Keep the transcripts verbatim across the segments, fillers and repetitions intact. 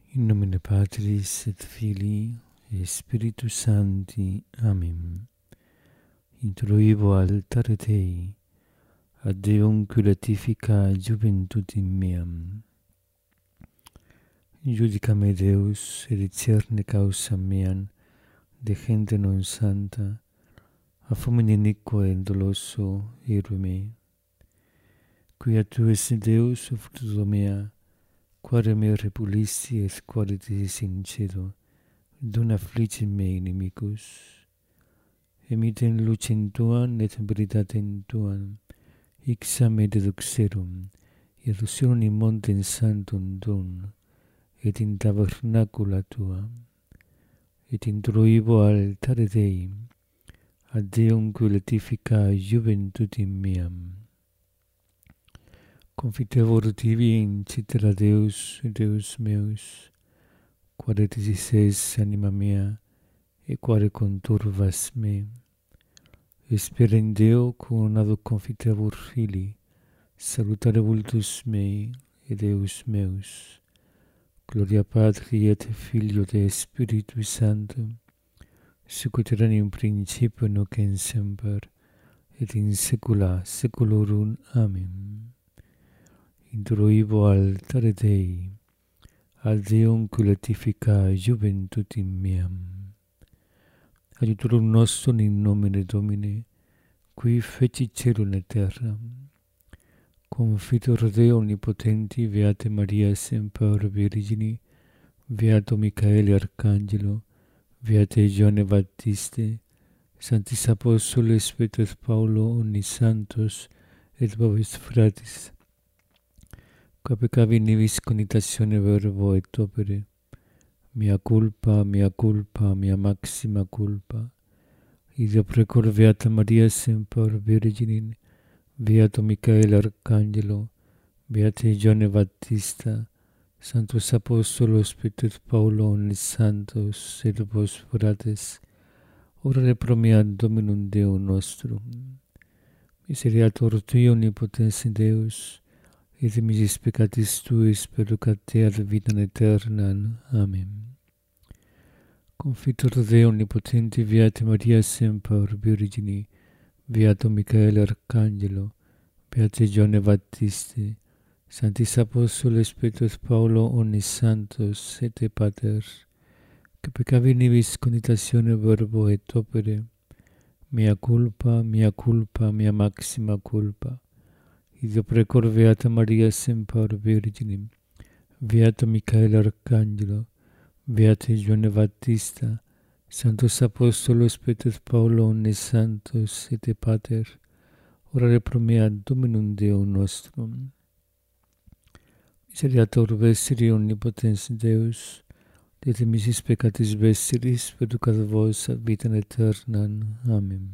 In nomine Patris et Filii et Spiritus Sancti. Amen. Introibo altare Dei, ad Deum culatifica juventutem meam. Judica me Deus, et discerne causam meam, de gente non santa, a fomine iniquo et doloso ero me. Quia tu esse Deus, fructus mea, quare me repulisti et quare te sincedo, dum afflicit me inimicus. Emitem lucem tuam et veritatem tuam, ixa me deduxerum, illusionem in montem sanctum dum, et in tabernacula tua, et introibo altare Dei, ad Deum culatifica juventutem meam. Confitevor tibi in citera Deus, Deus meus, quare tisis anima mea, e quare conturvas me. Espera in Deo coronado confitevor Filii, salutare vultus mei, et Deus meus. Gloria Patri et Filio et Spiritus Sancto, sic ut erat in principio nunc et semper, et in saecula saeculorum. Amen. Introibo altare Dei, ad Deum culatifica juventutem meam. Adiutorum nostrum in nomine Domini, qui fecit caelum et terram. Confitor Deo omnipotenti, Beate Maria semper Virgini, Beato Michaele Arcangelo, Beate Ioanne Baptiste, Sanctis Apostoles Petro et Paulo, omnis santos, et vobis fratres, qua peccavi nibis conitatione verbo et opere, mea culpa, mea culpa, mea maxima culpa. Ideo precor Beata Maria semper Virgini, Beato Michaele Arcangelo, Beate Ioanne Baptista, Sanctus Apostolos Petro et Paulo, omnis santos, et vos fratres, orare pro mea Dominum Deum nostrum. Miseriator Tui omnipotens Deus, et de misis peccatis Tuis perducate ad vitam aeternam. Amen. Confitor Deo omnipotenti, Beate Maria semper Virgini, Beato Michaele Arcangelo, Beate Ioanne Baptiste, Sanctis Apostoles Petro et Paulo, omnis santos, et pater, que peccavi nibis conitatione verbo et opere, mea culpa, mea culpa, mea maxima culpa. Ideo precor Beata Maria semper Virgini, Beato Michaele Arcangelo, Beate Ioanne Baptista, Sanctus Apostolos Petro et Paulo, omnis santos, et pater, orare pro mea Dominum Deum nostrum. Miseriator vestri omnipotens Deus, et de misis peccatis vestris perducat vos ad vitam aeternam. Amen.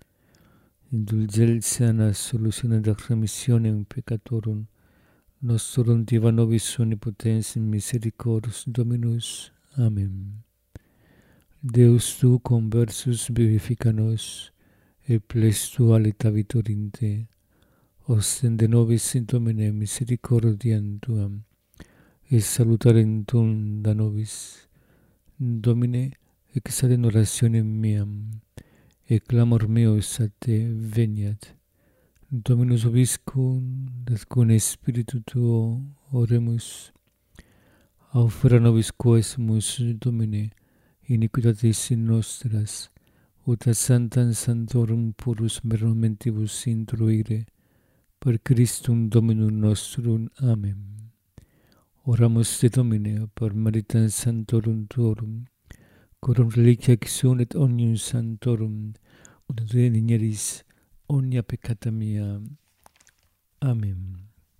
Indulgentia et solutione et remissionem peccatorum nostrum diva nobis omnipotens in misericors Dominus. Amen. Deus tu conversus vivifica nos, et ples tua alitavitur in te. Ostende nobis in Domine misericordiam tuam, et salutarem tuum da nobis. Domine, exaudem orationem meam, et clamor meus a te veniat. Dominus vobiscum, et cum Spiritu tuo oremus. Aufera nobis quesumus, Domine, iniquitatis nostras, ut ad sanctam sanctorum purus momentibus intruire, per Christum Dominum nostrum. Amen. Oramus te Domine, per meritam sanctorum tuorum, coram reliquia exum et omnium sanctorum, ut renigeris omnia peccata mea. Amen.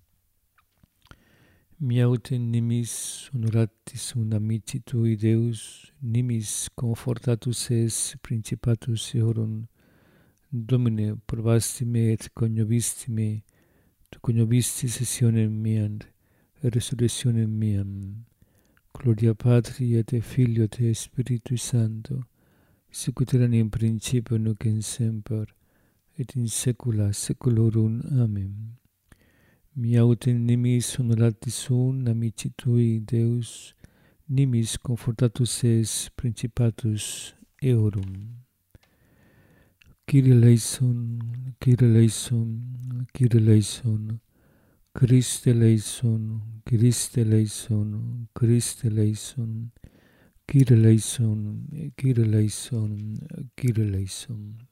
Miautem nimis honoratis sunt amici Tui, Deus, nimis confortatus es principatus eorum. Domine, probasti me et coniovisti me, tu coniovisti sessionem meam, et resurrectionem meam. Gloria Patri et Filio et Spiritus Sancto, sic ut erat in principio nunc et semper, et in saecula saeculorum. Amen. Miautem nimis honoratis sunt amici Tui, Deus, nimis confortatus es principatus eorum. Kyrie eleison, Kyrie eleison, Kyrie eleison, Christe eleison, Christe eleison, Christe eleison, Kyrie eleison, Kyrie eleison, Kyrie eleison.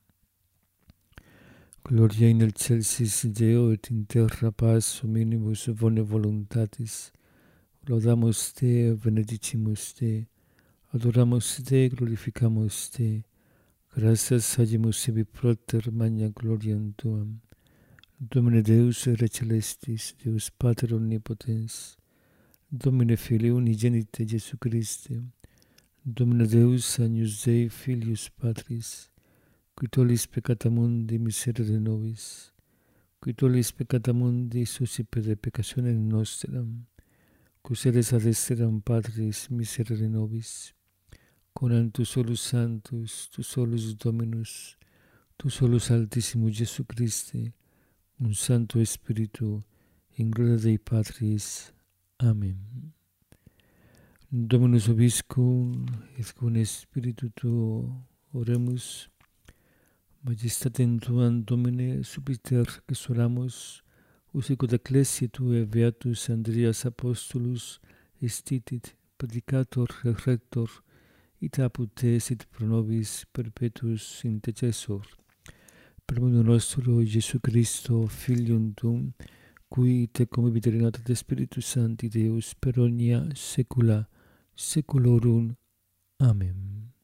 Gloria in excelsis Deo et in terra paz hominibus bone voluntatis. Laudamus te, benedicimus te, adoramus te, glorificamus te. Gratias hagimus ibi proter magna gloriam tuam. Domine Deus re celestis, Deus Pater omnipotens, Domine Filii unigenite Jesu Christe, Domine Deus agnus Dei filius Patris, qui tollis peccata mundi miserere nobis, qui tollis peccata mundi suscipere peccationem nostram, quos eres ad esteram Patris miserere nobis, conam tu solus Sanctus, tu solus Dominus, tu solus Altissimus Jesu Christe, un Santo Spiritu, in gloria Dei Patris. Amen. Dominus vobiscum, et cum Spiritu tuo, oremus. Majestatem tuam, Domine, subiter exoramus, usicut ecclesiae tuae beatus Andreas Apostolus estitit, predicator et rector, et apud te sit pro nobis perpetuus intercessor. Per mundo nostro Jesu Christo, Filium tuum, qui te convivit regnat et Spiritus Sancti Deus per omnia saecula saeculorum. Amen.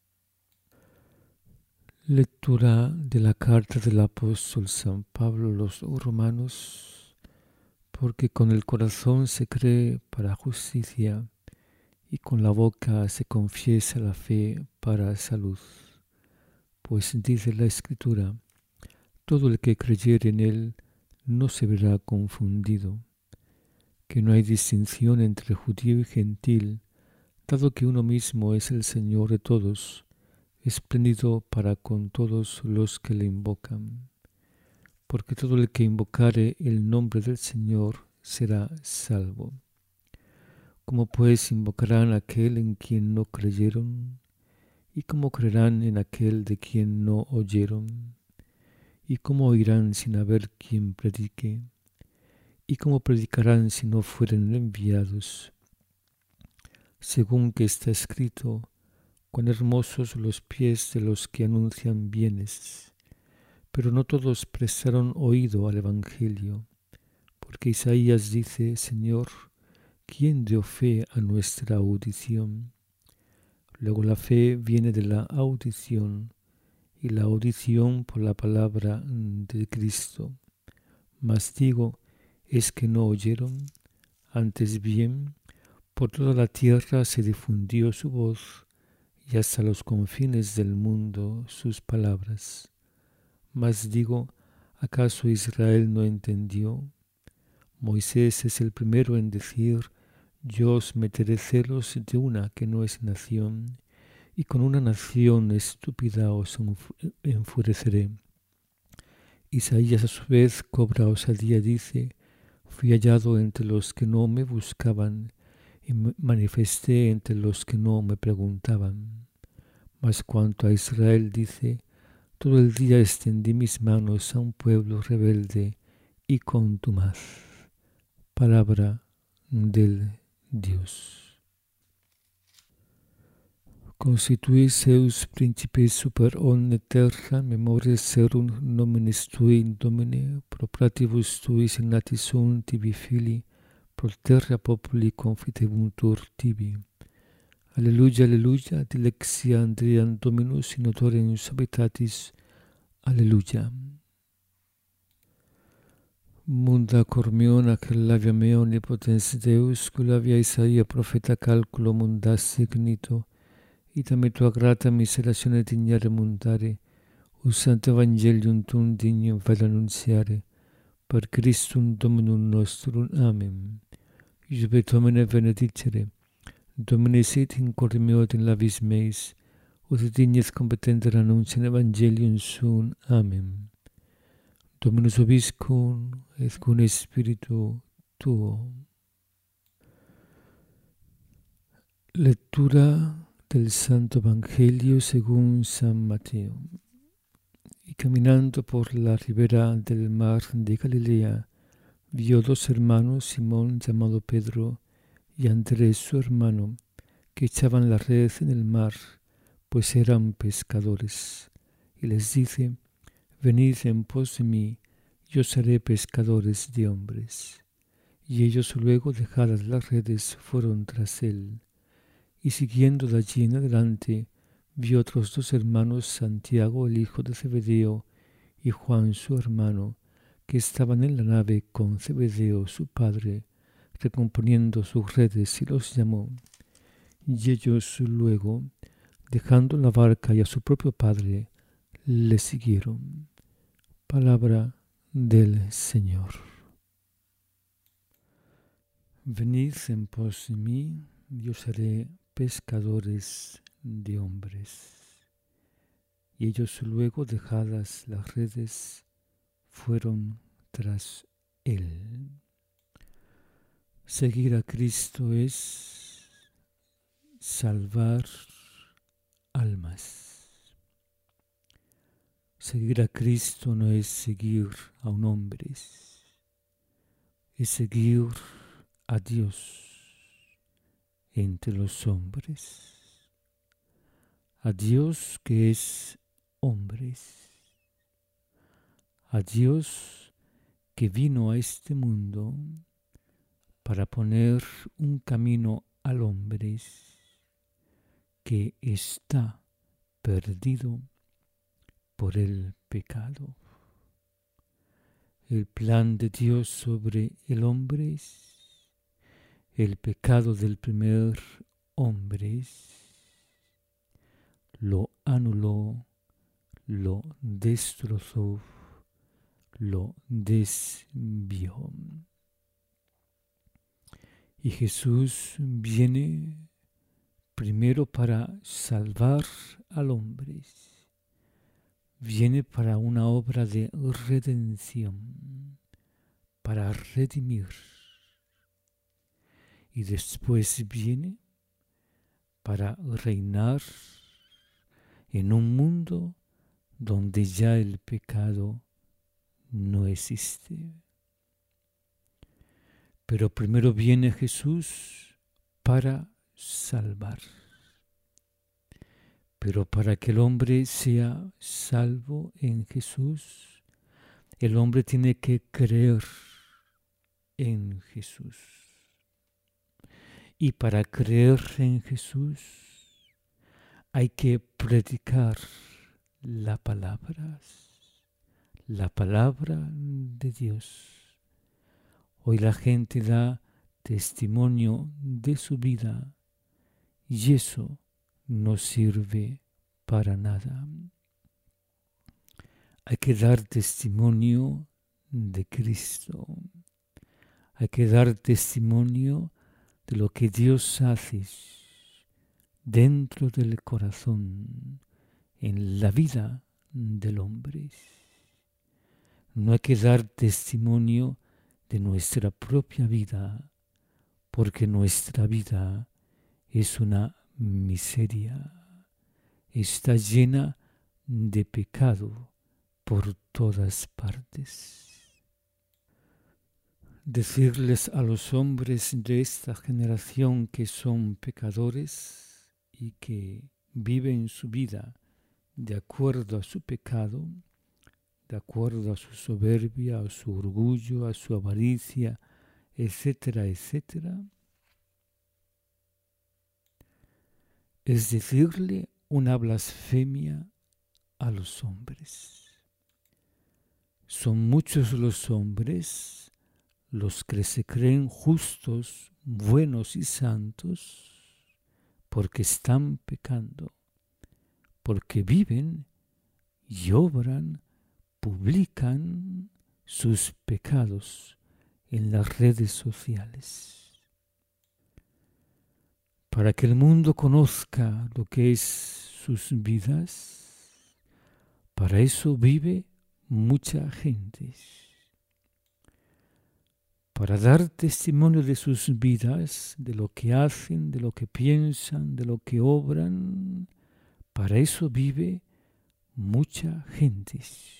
Lectura de la carta del apóstol San Pablo a los romanos, porque con el corazón se cree para justicia y con la boca se confiesa la fe para salud. Pues dice la Escritura, todo el que creyere en él no se verá confundido, que no hay distinción entre judío y gentil, dado que uno mismo es el Señor de todos, espléndido para con todos los que le invocan. Porque todo el que invocare el nombre del Señor será salvo. ¿Cómo pues invocarán a aquel en quien no creyeron? ¿Y cómo creerán en aquel de quien no oyeron? ¿Y cómo oirán sin haber quien predique? ¿Y cómo predicarán si no fueren enviados? Según que está escrito, cuán hermosos los pies de los que anuncian bienes. Pero no todos prestaron oído al Evangelio, porque Isaías dice, Señor, ¿quién dio fe a nuestra audición? Luego la fe viene de la audición, y la audición por la palabra de Cristo. Mas digo, ¿es que no oyeron? Antes bien, por toda la tierra se difundió su voz, y hasta los confines del mundo sus palabras. Mas digo, ¿acaso Israel no entendió? Moisés es el primero en decir, yo os meteré celos de una que no es nación, y con una nación estúpida os enfureceré. Isaías a su vez cobra osadía, dice, fui hallado entre los que no me buscaban, y me manifesté entre los que no me preguntaban. Mas cuanto a Israel dice, todo el día extendí mis manos a un pueblo rebelde y contumaz. Palabra del Dios. Constituis seus principes super omne terra, memoria serum nominis tui, Domine, pro pratibus tuis ignatis sunt tibi fili, pro terra populi confitebuntur tibi. Alleluia, alleluia, dilexia Andream Dominus in notoriam habitatis. Alleluia. Munda cormiona che lavia mea omnipotens Deus, cui lavia Isaia profeta calculo mundas signito, ita me tua grata miseratione dignare mundare, usante Evangelium tum dignum vel annunziare, per Christum Dominum nostrum. Amen. Iubet Domine benedicere, Domine sit in cor meo et in labis meis, ut dignes competenter annunciam Evangelium suum. Amen. Dominus vobiscum, et cum Spiritu tuo. Lectura del Santo Evangelio según San Mateo. Y caminando por la ribera del mar de Galilea, vio dos hermanos, Simón llamado Pedro y Andrés su hermano, que echaban la red en el mar, pues eran pescadores. Y les dice: venid en pos de mí, yo os haré pescadores de hombres. Y ellos, luego dejadas las redes, fueron tras él. Y siguiendo de allí en adelante, vio otros dos hermanos, Santiago el hijo de Zebedeo y Juan su hermano, que estaban en la nave con Zebedeo su padre, recomponiendo sus redes, y los llamó. Y ellos luego, dejando la barca y a su propio padre, le siguieron. Palabra del Señor. Venid en pos de mí, yo seré pescadores de hombres. Y ellos luego, dejadas las redes, fueron tras él. Seguir a Cristo es salvar almas. Seguir a Cristo no es seguir a un hombre, es seguir a Dios entre los hombres, a Dios que es hombre, a Dios que vino a este mundo para poner un camino al hombre que está perdido por el pecado. El plan de Dios sobre el hombre, el pecado del primer hombre, lo anuló, lo destrozó, lo desvió. Y Jesús viene primero para salvar al hombre, viene para una obra de redención, para redimir. Y después viene para reinar en un mundo donde ya el pecado no existe. Pero primero viene Jesús para salvar. Pero para que el hombre sea salvo en Jesús, el hombre tiene que creer en Jesús. Y para creer en Jesús hay que predicar la palabra, la palabra de Dios. Hoy la gente da testimonio de su vida y eso no sirve para nada. Hay que dar testimonio de Cristo. Hay que dar testimonio de lo que Dios hace dentro del corazón, en la vida del hombre. No hay que dar testimonio de nuestra propia vida, porque nuestra vida es una miseria, está llena de pecado por todas partes. Decirles a los hombres de esta generación que son pecadores y que viven su vida de acuerdo a su pecado, de acuerdo a su soberbia, a su orgullo, a su avaricia, etcétera, etcétera, es decirle una blasfemia a los hombres. Son muchos los hombres los que se creen justos, buenos y santos, porque están pecando, porque viven y obran, publican sus pecados en las redes sociales. Para que el mundo conozca lo que es sus vidas, para eso vive mucha gente. para dar testimonio de sus vidas, de lo que hacen, de lo que piensan, de lo que obran. Para eso vive mucha gente.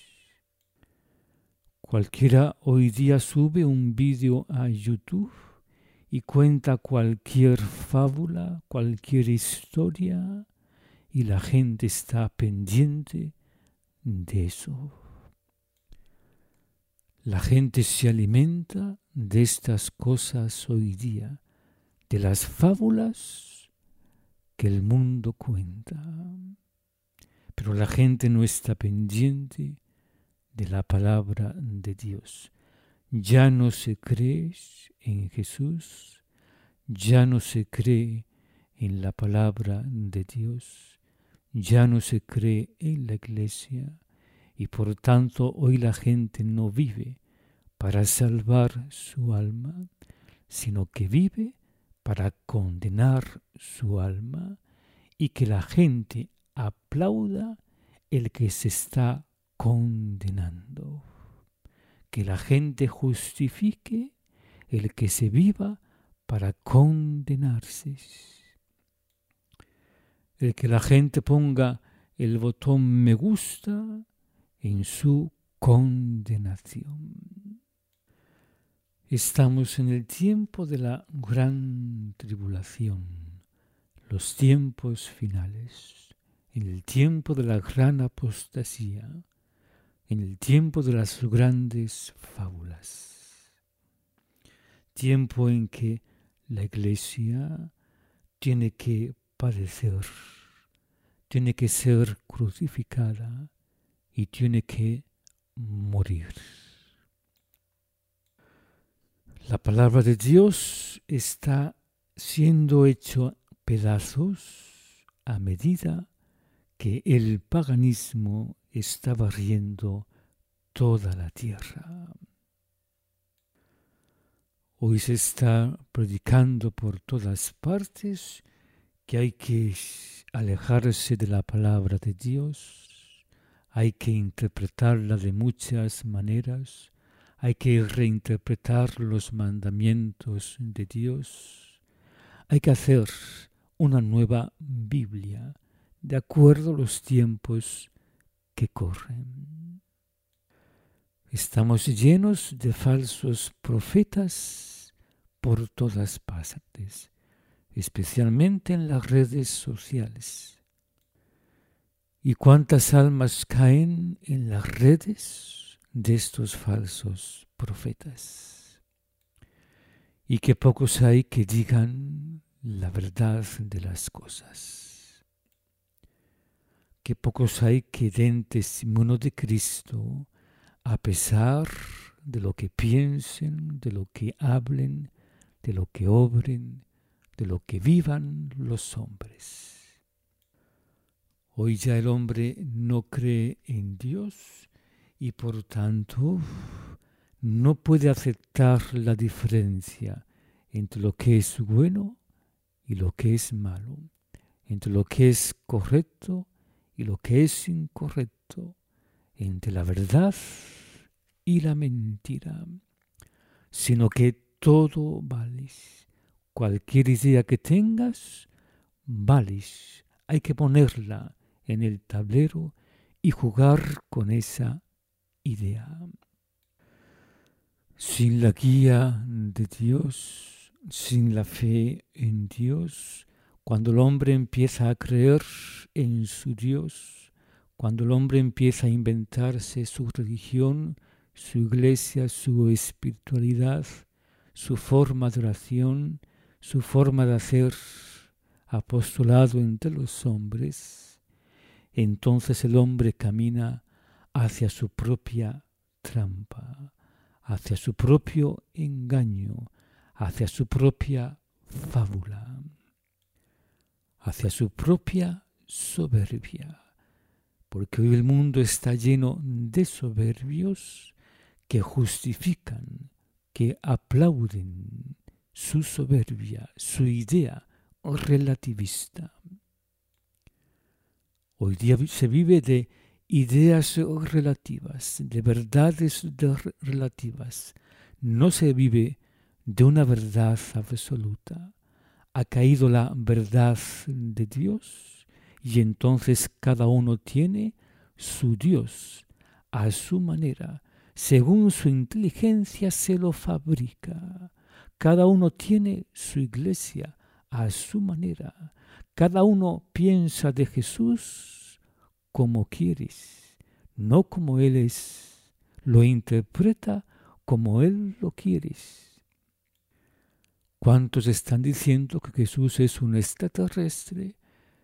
Cualquiera hoy día sube un vídeo a YouTube y cuenta cualquier fábula, cualquier historia, y la gente está pendiente de eso. La gente se alimenta de estas cosas hoy día, de las fábulas que el mundo cuenta. Pero la gente no está pendiente de la palabra de Dios. Ya no se cree en Jesús, ya no se cree en la palabra de Dios, ya no se cree en la iglesia, y por tanto hoy la gente no vive para salvar su alma, sino que vive para condenar su alma, y que la gente aplauda el que se está condenando. Que la gente justifique el que se viva para condenarse. El que la gente ponga el botón me gusta en su condenación. Estamos en el tiempo de la gran tribulación, los tiempos finales, en el tiempo de la gran apostasía, en el tiempo de las grandes fábulas, tiempo en que la iglesia tiene que padecer, tiene que ser crucificada y tiene que morir. La palabra de Dios está siendo hecho pedazos a medida que el paganismo está barriendo toda la tierra. Hoy se está predicando por todas partes que hay que alejarse de la palabra de Dios, hay que interpretarla de muchas maneras, hay que reinterpretar los mandamientos de Dios, hay que hacer una nueva Biblia de acuerdo a los tiempos que corren. Estamos llenos de falsos profetas por todas partes, especialmente en las redes sociales. ¿Y cuántas almas caen en las redes de estos falsos profetas? Y qué pocos hay que digan la verdad de las cosas. Qué pocos hay que den testimonio de Cristo a pesar de lo que piensen, de lo que hablen, de lo que obren, de lo que vivan los hombres. Hoy ya el hombre no cree en Dios y por tanto no puede aceptar la diferencia entre lo que es bueno y lo que es malo, entre lo que es correcto y lo que es incorrecto, entre la verdad y la mentira, sino que todo vale. Cualquier idea que tengas, vale. Hay que ponerla en el tablero y jugar con esa idea. Sin la guía de Dios, sin la fe en Dios, cuando el hombre empieza a creer en su Dios, cuando el hombre empieza a inventarse su religión, su iglesia, su espiritualidad, su forma de oración, su forma de hacer apostolado entre los hombres, entonces el hombre camina hacia su propia trampa, hacia su propio engaño, hacia su propia fábula, hacia su propia soberbia. Porque hoy el mundo está lleno de soberbios que justifican, que aplauden su soberbia, su idea relativista. Hoy día se vive de ideas relativas, de verdades relativas. No se vive de una verdad absoluta. Ha caído la verdad de Dios y entonces cada uno tiene su Dios a su manera, según su inteligencia se lo fabrica. Cada uno tiene su iglesia a su manera. Cada uno piensa de Jesús como quieres, no como Él es. Lo interpreta como Él lo quiere. ¿Cuántos están diciendo que Jesús es un extraterrestre?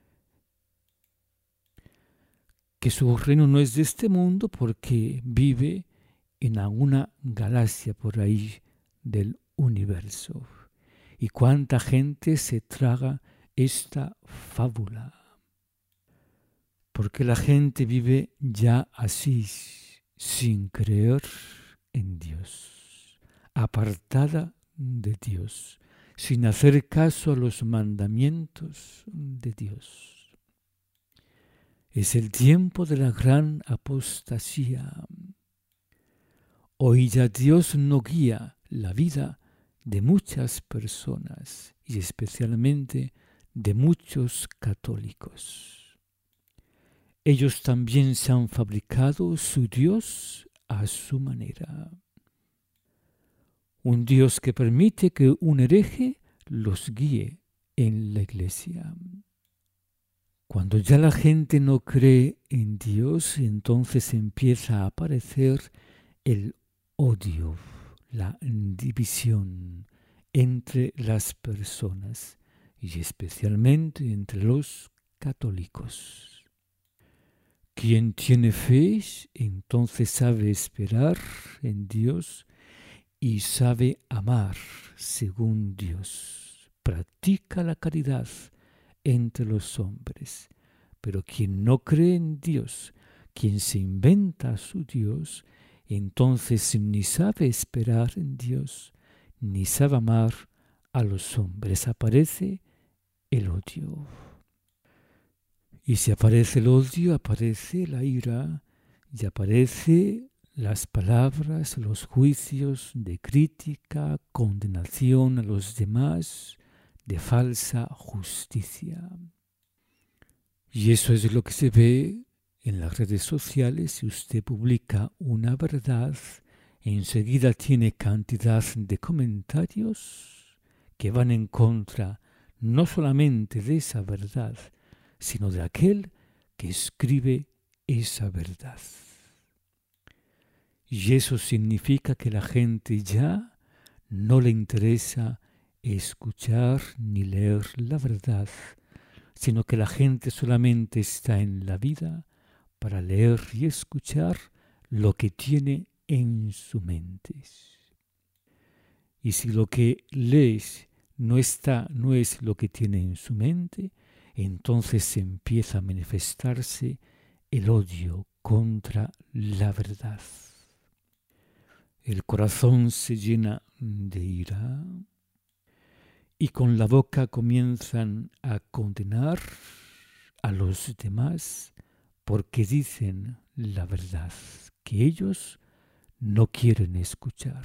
Que su reino no es de este mundo porque vive en alguna galaxia por ahí del universo. ¿Y cuánta gente se traga esta fábula? Porque la gente vive ya así, sin creer en Dios, apartada de Dios, sin hacer caso a los mandamientos de Dios. Es el tiempo de la gran apostasía. Hoy ya Dios no guía la vida de muchas personas y especialmente de muchos católicos. Ellos también se han fabricado su Dios a su manera. Un Dios que permite que un hereje los guíe en la iglesia. Cuando ya la gente no cree en Dios, entonces empieza a aparecer el odio, la división entre las personas y especialmente entre los católicos. Quien tiene fe, entonces sabe esperar en Dios y sabe amar según Dios. Practica la caridad entre los hombres. Pero quien no cree en Dios, quien se inventa a su Dios, entonces ni sabe esperar en Dios, ni sabe amar a los hombres. Aparece el odio. Y si aparece el odio, aparece la ira y aparece las palabras, los juicios de crítica, condenación a los demás, de falsa justicia. Y eso es lo que se ve en las redes sociales. Si usted publica una verdad, enseguida tiene cantidad de comentarios que van en contra no solamente de esa verdad, sino de aquel que escribe esa verdad. Y eso significa que la gente ya no le interesa escuchar ni leer la verdad, sino que la gente solamente está en la vida para leer y escuchar lo que tiene en su mente. Y si lo que lees no está, no es lo que tiene en su mente, entonces empieza a manifestarse el odio contra la verdad. El corazón se llena de ira y con la boca comienzan a condenar a los demás porque dicen la verdad que ellos no quieren escuchar.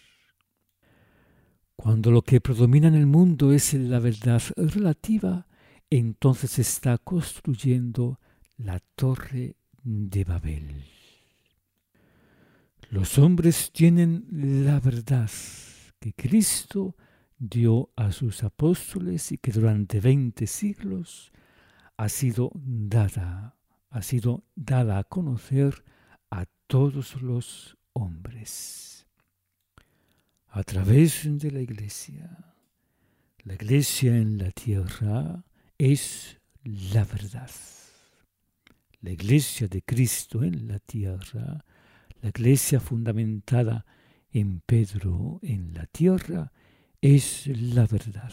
Cuando lo que predomina en el mundo es la verdad relativa, entonces se está construyendo la torre de Babel. Los hombres tienen la verdad que Cristo dio a sus apóstoles y que durante veinte siglos ha sido dada, ha sido dada a conocer a todos los hombres a través de la Iglesia. La Iglesia en la tierra es la verdad. La Iglesia de Cristo en la tierra, la Iglesia fundamentada en Pedro en la tierra, es la verdad.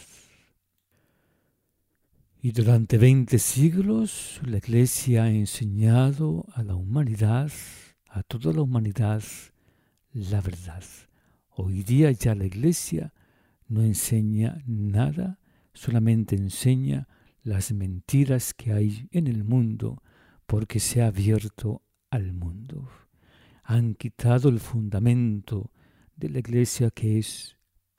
Y durante veinte siglos la Iglesia ha enseñado a la humanidad, a toda la humanidad, la verdad. Hoy día ya la Iglesia no enseña nada, solamente enseña las mentiras que hay en el mundo porque se ha abierto al mundo. Han quitado el fundamento de la Iglesia que es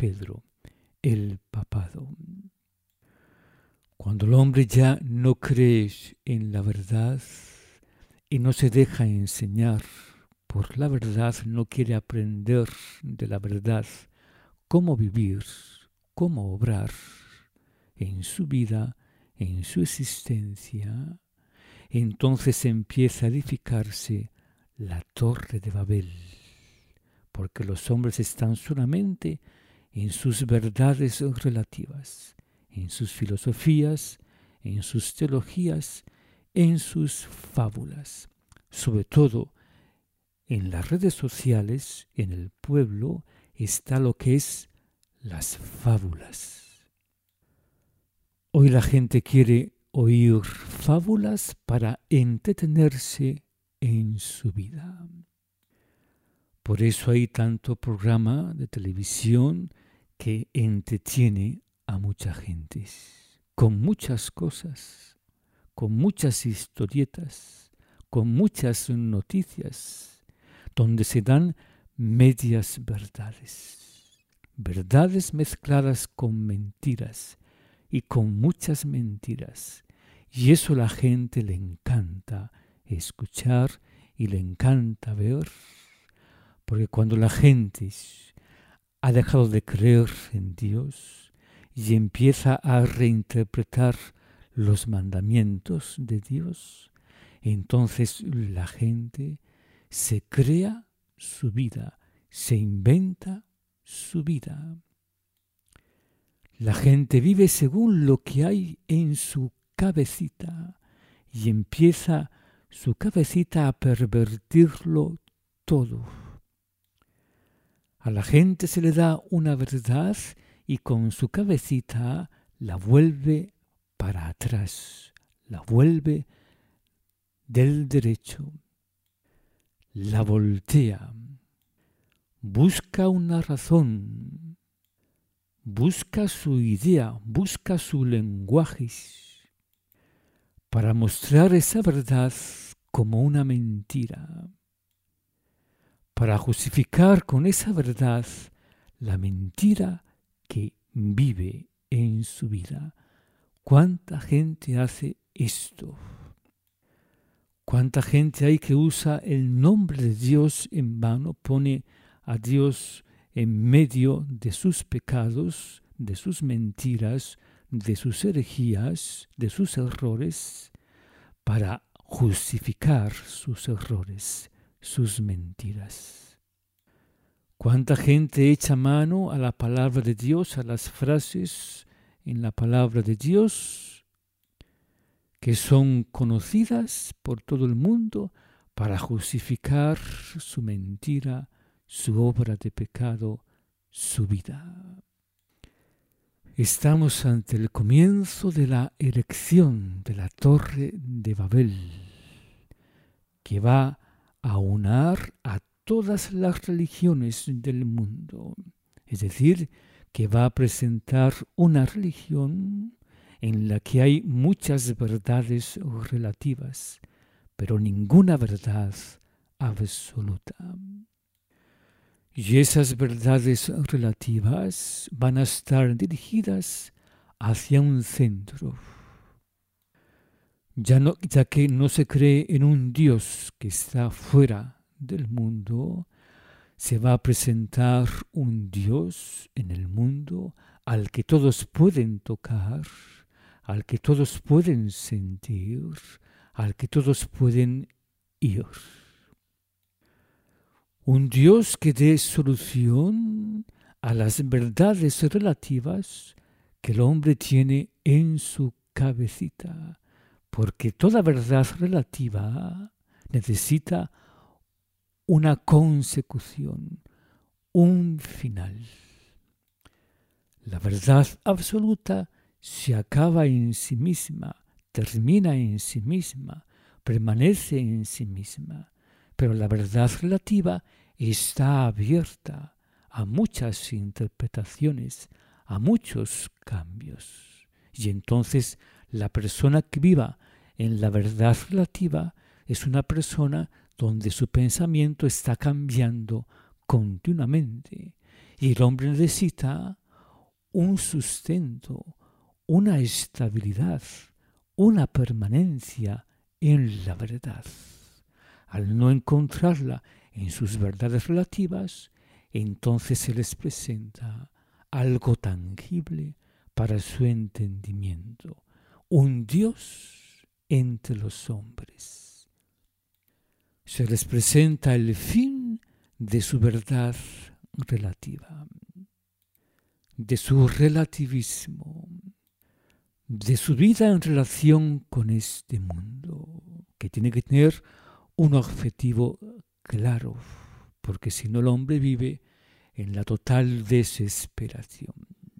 Pedro, el papado. Cuando el hombre ya no cree en la verdad y no se deja enseñar por la verdad, no quiere aprender de la verdad cómo vivir, cómo obrar en su vida, en su existencia, entonces empieza a edificarse la torre de Babel, porque los hombres están solamente en sus verdades relativas, en sus filosofías, en sus teologías, en sus fábulas, sobre todo en las redes sociales, en el pueblo, está lo que es las fábulas. Hoy la gente quiere oír fábulas para entretenerse en su vida. Por eso hay tanto programa de televisión que entretiene a mucha gente, con muchas cosas, con muchas historietas, con muchas noticias, donde se dan medias verdades, verdades mezcladas con mentiras y con muchas mentiras. Y eso a la gente le encanta escuchar y le encanta ver, porque cuando la gente ha dejado de creer en Dios y empieza a reinterpretar los mandamientos de Dios, entonces la gente se crea su vida, se inventa su vida. La gente vive según lo que hay en su cabecita y empieza su cabecita a pervertirlo todo. A la gente se le da una verdad y con su cabecita la vuelve para atrás, la vuelve del derecho, la voltea, busca una razón, busca su idea, busca su lenguaje para mostrar esa verdad como una mentira, para justificar con esa verdad la mentira que vive en su vida. ¿Cuánta gente hace esto? ¿Cuánta gente hay que usa el nombre de Dios en vano, pone a Dios en medio de sus pecados, de sus mentiras, de sus herejías, de sus errores, para justificar sus errores, sus mentiras? ¿Cuánta gente echa mano a la palabra de Dios, a las frases en la palabra de Dios, que son conocidas por todo el mundo para justificar su mentira, su obra de pecado, su vida? Estamos ante el comienzo de la erección de la Torre de Babel, que va a unar a todas las religiones del mundo. Es decir, que va a presentar una religión en la que hay muchas verdades relativas, pero ninguna verdad absoluta. Y esas verdades relativas van a estar dirigidas hacia un centro. Ya, no, ya que no se cree en un Dios que está fuera del mundo, se va a presentar un Dios en el mundo al que todos pueden tocar, al que todos pueden sentir, al que todos pueden ir. Un Dios que dé solución a las verdades relativas que el hombre tiene en su cabecita, porque toda verdad relativa necesita una consecución, un final. La verdad absoluta se acaba en sí misma, termina en sí misma, permanece en sí misma, pero la verdad relativa está abierta a muchas interpretaciones, a muchos cambios. Y entonces la persona que viva en la verdad relativa es una persona donde su pensamiento está cambiando continuamente. Y el hombre necesita un sustento, una estabilidad, una permanencia en la verdad. Al no encontrarla en sus verdades relativas, entonces se les presenta algo tangible para su entendimiento, un Dios entre los hombres. Se les presenta el fin de su verdad relativa, de su relativismo, de su vida en relación con este mundo, que tiene que tener un objetivo claro, porque si no el hombre vive en la total desesperación.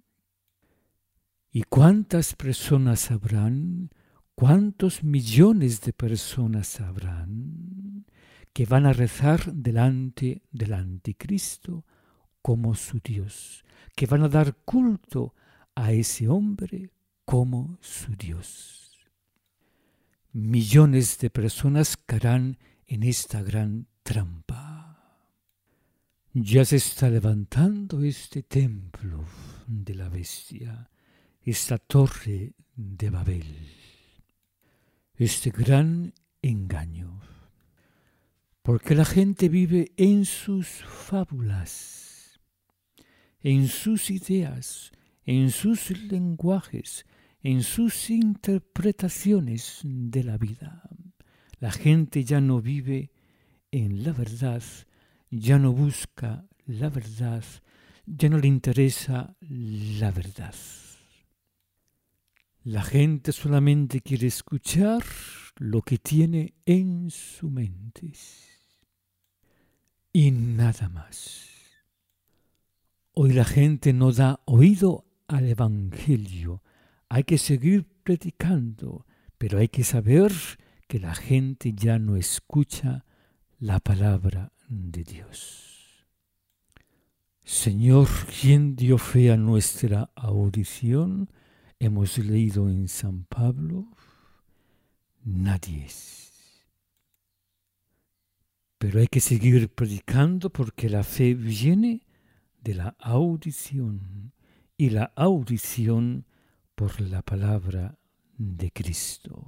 ¿Y cuántas personas habrán, cuántos millones de personas habrán que van a rezar delante del anticristo como su Dios, que van a dar culto a ese hombre como su Dios? Millones de personas caerán en esta gran trampa. Ya se está levantando este templo de la bestia, esta torre de Babel, este gran engaño, porque la gente vive en sus fábulas, en sus ideas, en sus lenguajes, en sus interpretaciones de la vida. La gente ya no vive en la verdad, ya no busca la verdad, ya no le interesa la verdad. La gente solamente quiere escuchar lo que tiene en su mente y nada más. Hoy la gente no da oído al Evangelio. Hay que seguir predicando, pero hay que saber que la gente ya no escucha la palabra de Dios. Señor, ¿quién dio fe a nuestra audición? Hemos leído en San Pablo, nadie. Pero hay que seguir predicando porque la fe viene de la audición y la audición por la palabra de Cristo.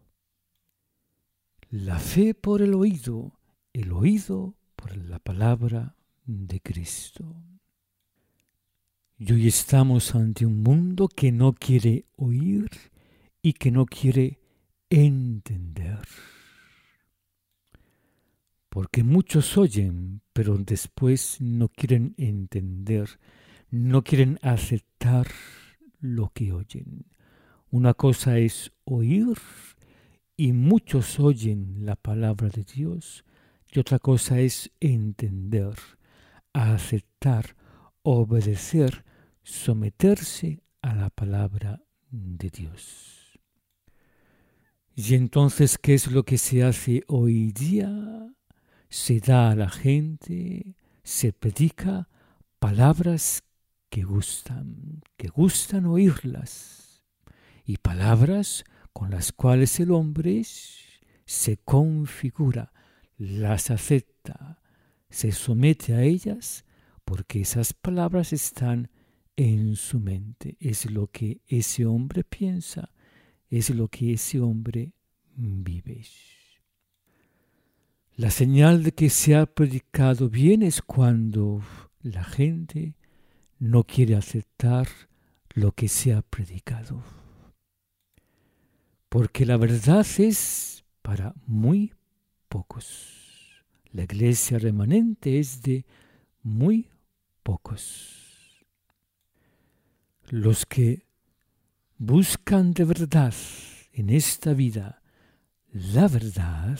La fe por el oído, el oído por la palabra de Cristo. Y hoy estamos ante un mundo que no quiere oír y que no quiere entender. Porque muchos oyen, pero después no quieren entender, no quieren aceptar lo que oyen. Una cosa es oír, y muchos oyen la palabra de Dios, y otra cosa es entender, aceptar, obedecer, someterse a la palabra de Dios. Y entonces, ¿qué es lo que se hace hoy día? Se da a la gente, se predica palabras que gustan, que gustan oírlas, y palabras con las cuales el hombre se configura, las acepta, se somete a ellas, porque esas palabras están en su mente. Es lo que ese hombre piensa, es lo que ese hombre vive. La señal de que se ha predicado bien es cuando la gente no quiere aceptar lo que se ha predicado. Porque la verdad es para muy pocos. La iglesia remanente es de muy pocos. Los que buscan de verdad en esta vida la verdad,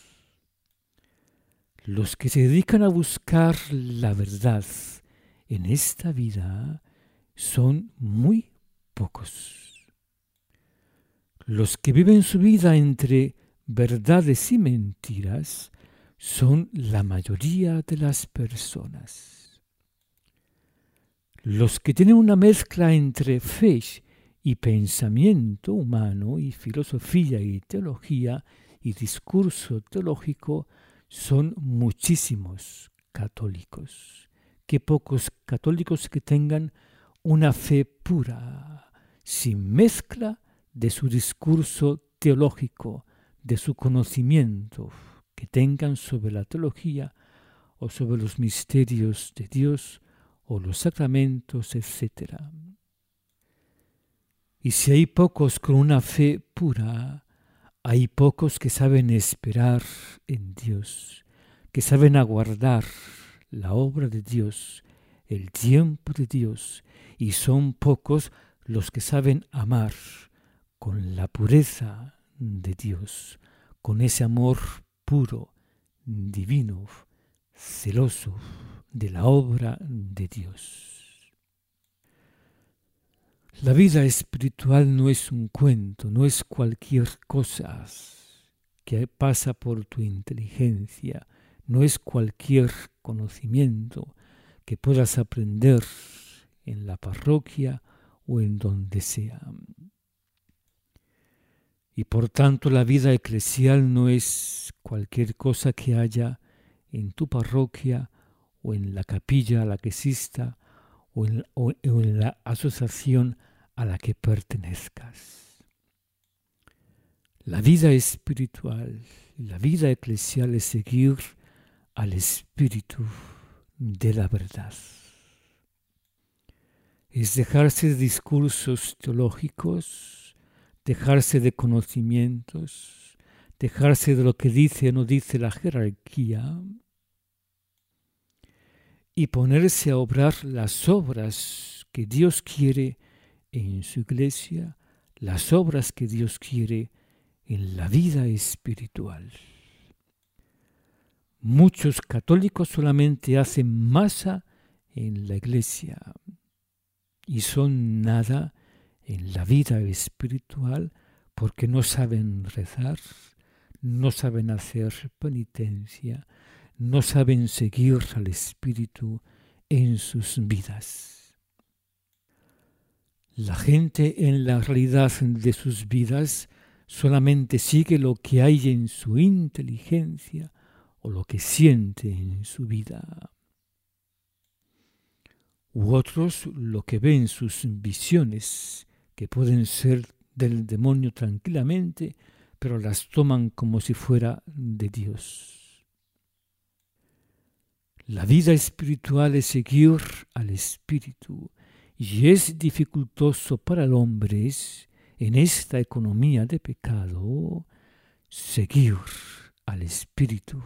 los que se dedican a buscar la verdad en esta vida son muy pocos. Los que viven su vida entre verdades y mentiras son la mayoría de las personas. Los que tienen una mezcla entre fe y pensamiento humano y filosofía y teología y discurso teológico son muchísimos católicos qué pocos católicos que tengan una fe pura, sin mezcla de su discurso teológico, de su conocimiento que tengan sobre la teología o sobre los misterios de Dios o los sacramentos, etcétera. Y si hay pocos con una fe pura, hay pocos que saben esperar en Dios, que saben aguardar la obra de Dios, el tiempo de Dios, y son pocos los que saben amar con la pureza de Dios, con ese amor puro, divino, celoso de la obra de Dios. La vida espiritual no es un cuento, no es cualquier cosa que pasa por tu inteligencia, no es cualquier conocimiento que puedas aprender en la parroquia o en donde sea. Y por tanto la vida eclesial no es cualquier cosa que haya en tu parroquia o en la capilla a la que asista o en, o, o en la asociación a la que pertenezcas. La vida espiritual y la vida eclesial es seguir al Espíritu de la verdad. Es dejarse de discursos teológicos, dejarse de conocimientos, dejarse de lo que dice o no dice la jerarquía y ponerse a obrar las obras que Dios quiere en su iglesia, las obras que Dios quiere en la vida espiritual. Muchos católicos solamente hacen masa en la iglesia y son nada en la vida espiritual porque no saben rezar, no saben hacer penitencia, no saben seguir al Espíritu en sus vidas. La gente en la realidad de sus vidas solamente sigue lo que hay en su inteligencia o lo que siente en su vida. U otros lo que ven sus visiones, que pueden ser del demonio tranquilamente, pero las toman como si fuera de Dios. La vida espiritual es seguir al Espíritu y es dificultoso para el hombre en esta economía de pecado seguir al Espíritu.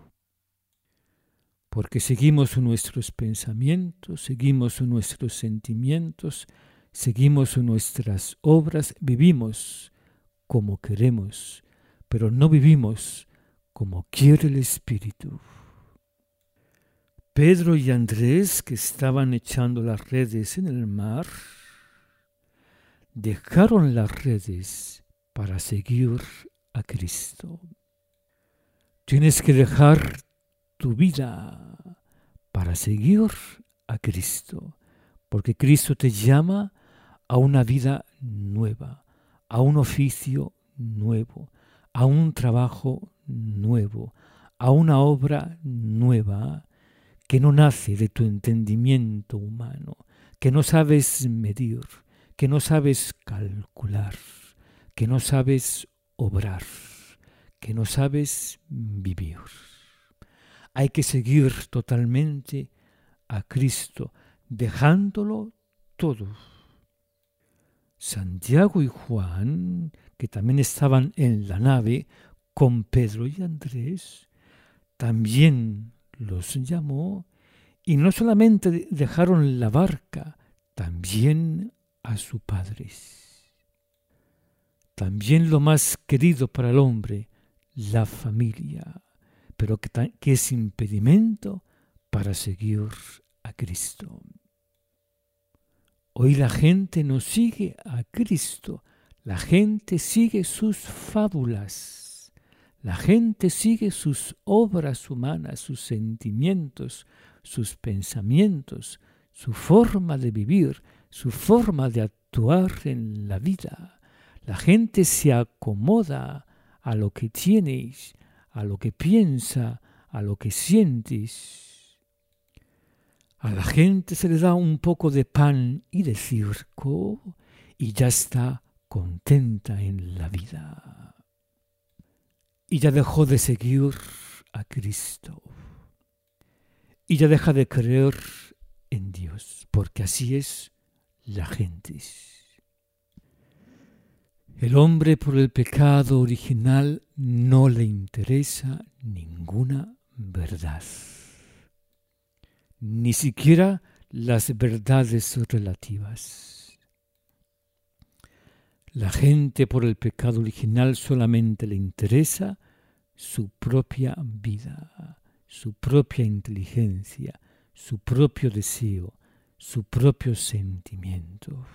Porque seguimos nuestros pensamientos, seguimos nuestros sentimientos, seguimos nuestras obras, vivimos como queremos, pero no vivimos como quiere el Espíritu. Pedro y Andrés, que estaban echando las redes en el mar, dejaron las redes para seguir a Cristo. Tienes que dejar tu vida para seguir a Cristo, porque Cristo te llama a una vida nueva, a un oficio nuevo, a un trabajo nuevo, a una obra nueva que no nace de tu entendimiento humano, que no sabes medir, que no sabes calcular, que no sabes obrar, que no sabes vivir. Hay que seguir totalmente a Cristo, dejándolo todo. Santiago y Juan, que también estaban en la nave con Pedro y Andrés, también los llamó y no solamente dejaron la barca, también a su Padre. También lo más querido para el hombre, la familia, pero que, que es impedimento para seguir a Cristo. Hoy la gente no sigue a Cristo, la gente sigue sus fábulas, la gente sigue sus obras humanas, sus sentimientos, sus pensamientos, su forma de vivir, su forma de actuar en la vida. La gente se acomoda a lo que tienes, a lo que piensa, a lo que sientes. A la gente se le da un poco de pan y de circo y ya está contenta en la vida. Y ya dejó de seguir a Cristo. Y ya deja de creer en Dios, porque así es la gente. El hombre por el pecado original no le interesa ninguna verdad, ni siquiera las verdades relativas. La gente por el pecado original solamente le interesa su propia vida, su propia inteligencia, su propio deseo, su propio sentimiento.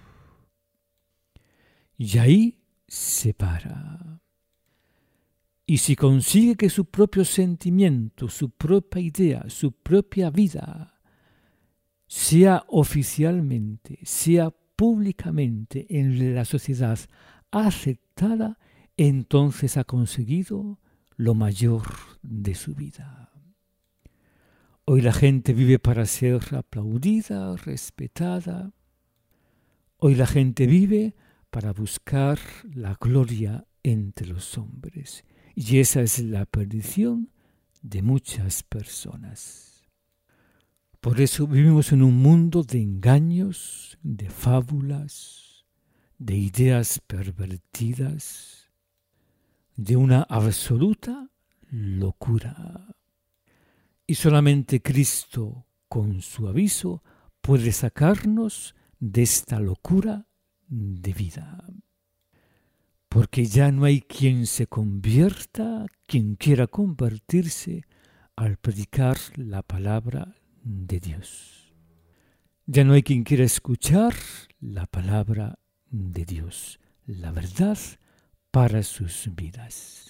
Y ahí se para. Y si consigue que su propio sentimiento, su propia idea, su propia vida sea oficialmente, sea públicamente en la sociedad aceptada, entonces ha conseguido lo mayor de su vida. Hoy la gente vive para ser aplaudida, respetada. Hoy la gente vive para buscar la gloria entre los hombres. Y esa es la perdición de muchas personas. Por eso vivimos en un mundo de engaños, de fábulas, de ideas pervertidas, de una absoluta locura. Y solamente Cristo, con su aviso, puede sacarnos de esta locura de vida. Porque ya no hay quien se convierta, quien quiera convertirse al predicar la palabra de Dios. Ya no hay quien quiera escuchar la palabra de Dios, la verdad para sus vidas.